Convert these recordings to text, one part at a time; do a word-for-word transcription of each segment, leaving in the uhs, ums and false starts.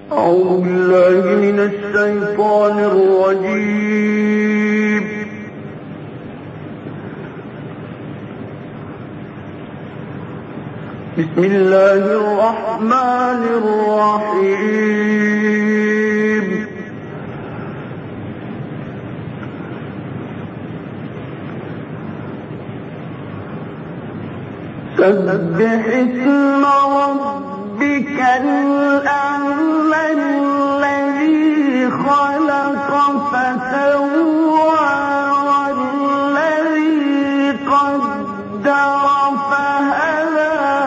أعوذ بالله من الشيطان الرجيم. بسم الله الرحمن الرحيم. سبح اسم ربك الأعلى الذي خلق فسوى والذي قدر فهدى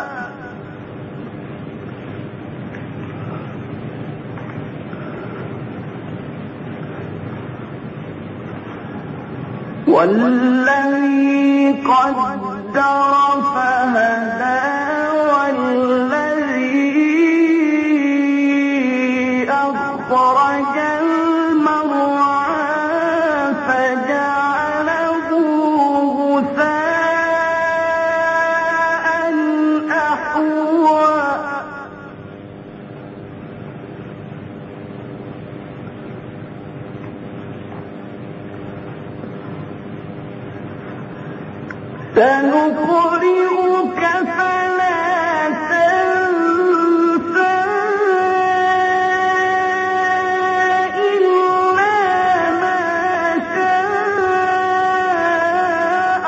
والذي قدر فهدى والذي أخرج المرعى فجعله غثاء أحوى سنقرئك فلا تنسى إلا ما شاء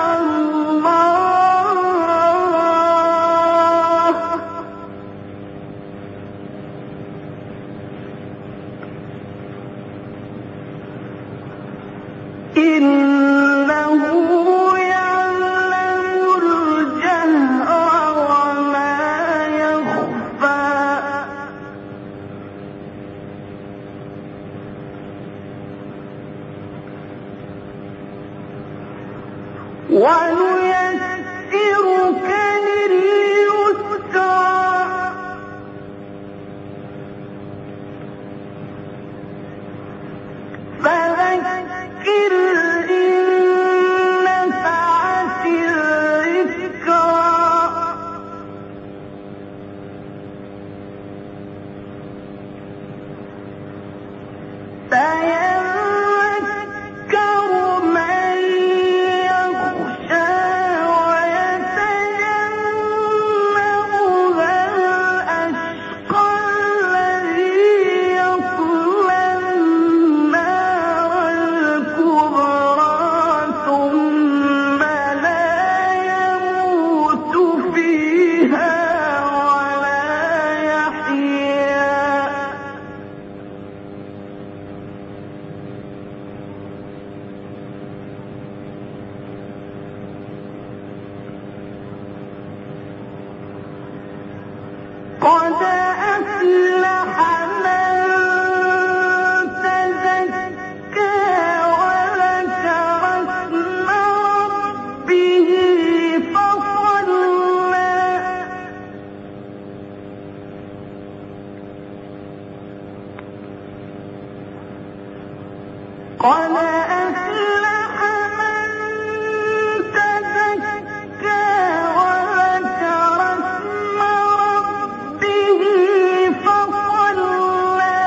الله إنه ونيسرك لليسرى فذكر إن نفعت الذكرى سيذكر من يخشى ويتجنبها الأشقى الذي يصلى النار الكبرى ثم لا يموت فيها ولا يحيا قد أفلح من تزكى وذكر اسم ربه فصلى قد أفلح من تزكى وذكر اسم ربه فصلى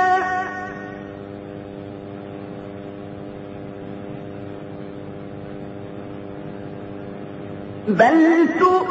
بل تؤمنون